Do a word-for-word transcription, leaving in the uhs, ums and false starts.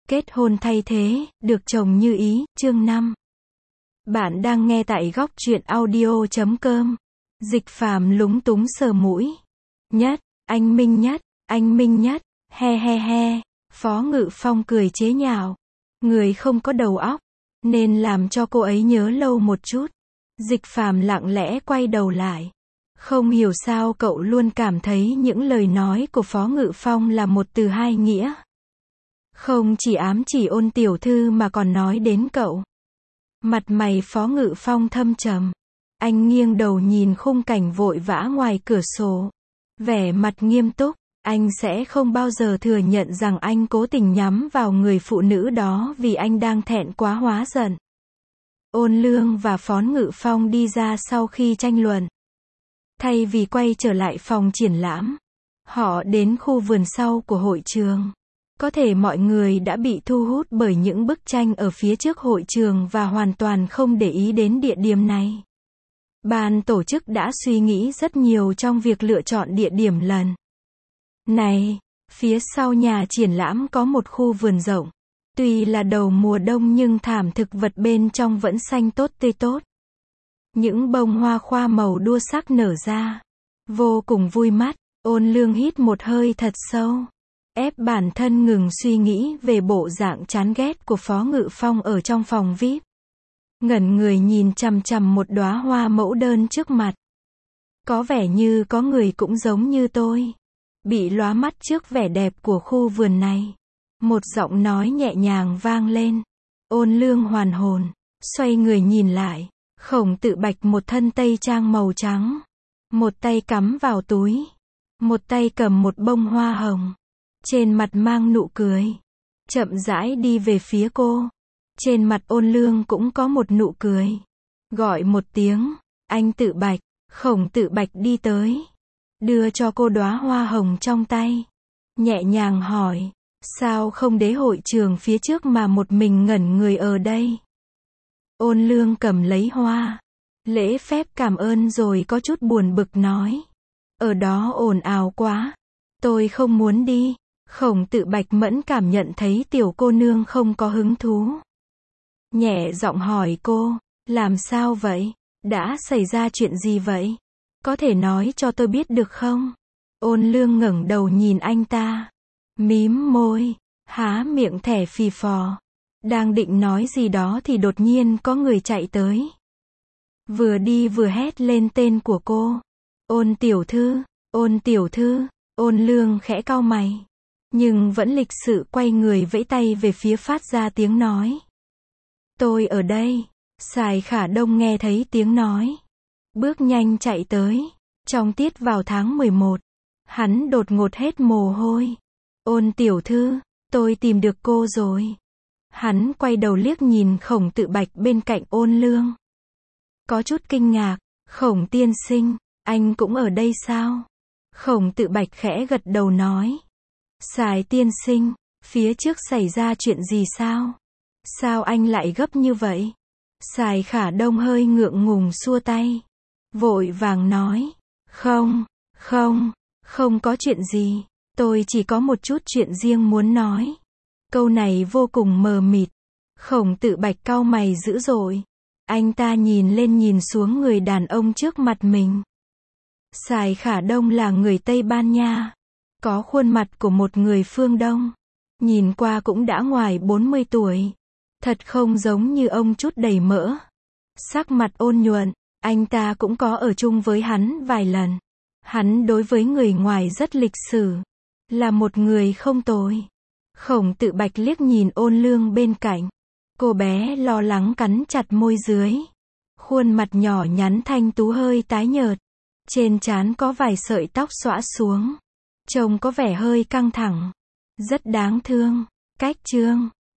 Kết hôn thay thế, được chồng như ý, chương năm. Bạn đang nghe tại góc truyện audio chấm com. Dịch Phàm lúng túng sờ mũi. Nhất, anh Minh Nhất, anh Minh Nhất, he he he. Phó Ngự Phong cười chế nhạo. Người không có đầu óc, nên làm cho cô ấy nhớ lâu một chút. Dịch Phàm lặng lẽ quay đầu lại. Không hiểu sao cậu luôn cảm thấy những lời nói của Phó Ngự Phong là một từ hai nghĩa. Không chỉ ám chỉ Ôn tiểu thư mà còn nói đến cậu. Mặt mày Phó Ngự Phong thâm trầm. Anh nghiêng đầu nhìn khung cảnh vội vã ngoài cửa sổ. Vẻ mặt nghiêm túc, anh sẽ không bao giờ thừa nhận rằng anh cố tình nhắm vào người phụ nữ đó vì anh đang thẹn quá hóa giận. Ôn Lương và Phó Ngự Phong đi ra sau khi tranh luận. Thay vì quay trở lại phòng triển lãm, họ đến khu vườn sau của hội trường. Có thể mọi người đã bị thu hút bởi những bức tranh ở phía trước hội trường và hoàn toàn không để ý đến địa điểm này. Ban tổ chức đã suy nghĩ rất nhiều trong việc lựa chọn địa điểm lần này. Phía sau nhà triển lãm có một khu vườn rộng. Tuy là đầu mùa đông nhưng thảm thực vật bên trong vẫn xanh tốt tươi tốt. Những bông hoa khoa màu đua sắc nở ra. Vô cùng vui mắt. Ôn Lương hít một hơi thật sâu. Ép bản thân ngừng suy nghĩ về bộ dạng chán ghét của Phó Ngự Phong ở trong phòng vi ai pi. Ngẩn người nhìn chằm chằm một đóa hoa mẫu đơn trước mặt. Có vẻ như có người cũng giống như tôi. Bị lóa mắt trước vẻ đẹp của khu vườn này. Một giọng nói nhẹ nhàng vang lên. Ôn Lương hoàn hồn. Xoay người nhìn lại. Khổng Tự Bạch một thân tây trang màu trắng. Một tay cắm vào túi. Một tay cầm một bông hoa hồng. Trên mặt mang nụ cười. Chậm rãi đi về phía cô. Trên mặt Ôn Lương cũng có một nụ cười. Gọi một tiếng. Anh Tự Bạch. Khổng Tự Bạch đi tới. Đưa cho cô đóa hoa hồng trong tay. Nhẹ nhàng hỏi. Sao không đến hội trường phía trước mà một mình ngẩn người ở đây? Ôn Lương cầm lấy hoa. Lễ phép cảm ơn rồi có chút buồn bực nói. Ở đó ồn ào quá. Tôi không muốn đi. Khổng Tự Bạch mẫn cảm nhận thấy tiểu cô nương không có hứng thú. Nhẹ giọng hỏi cô. Làm sao vậy? Đã xảy ra chuyện gì vậy? Có thể nói cho tôi biết được không? Ôn Lương ngẩng đầu nhìn anh ta. Mím môi. Há miệng thẻ phì phò. Đang định nói gì đó thì đột nhiên có người chạy tới. Vừa đi vừa hét lên tên của cô. Ôn tiểu thư, ôn tiểu thư. Ôn Lương khẽ cau mày. Nhưng vẫn lịch sự quay người vẫy tay về phía phát ra tiếng nói. Tôi ở đây. Sài Khả Đông nghe thấy tiếng nói. Bước nhanh chạy tới. Trong tiết vào tháng mười một. Hắn đột ngột hết mồ hôi. Ôn tiểu thư, tôi tìm được cô rồi. Hắn quay đầu liếc nhìn Khổng Tự Bạch bên cạnh Ôn Lương. Có chút kinh ngạc. Khổng tiên sinh, anh cũng ở đây sao? Khổng Tự Bạch khẽ gật đầu nói. Sài tiên sinh, phía trước xảy ra chuyện gì sao? Sao anh lại gấp như vậy? Sài Khả Đông hơi ngượng ngùng xua tay. Vội vàng nói. Không, không, không có chuyện gì. Tôi chỉ có một chút chuyện riêng muốn nói. Câu này vô cùng mờ mịt. Khổng Tự Bạch cau mày dữ dội. Anh ta nhìn lên nhìn xuống người đàn ông trước mặt mình. Sài Khả Đông là người Tây Ban Nha. Có khuôn mặt của một người phương Đông. Nhìn qua cũng đã ngoài bốn mươi tuổi. Thật không giống như ông chút đầy mỡ. Sắc mặt ôn nhuận. Anh ta cũng có ở chung với hắn vài lần. Hắn đối với người ngoài rất lịch sự. Là một người không tồi. Khổng Tự Bạch liếc nhìn Ôn Lương bên cạnh. Cô bé lo lắng cắn chặt môi dưới. Khuôn mặt nhỏ nhắn thanh tú hơi tái nhợt. Trên trán có vài sợi tóc xõa xuống. Trông có vẻ hơi căng thẳng. Rất đáng thương. Cách chương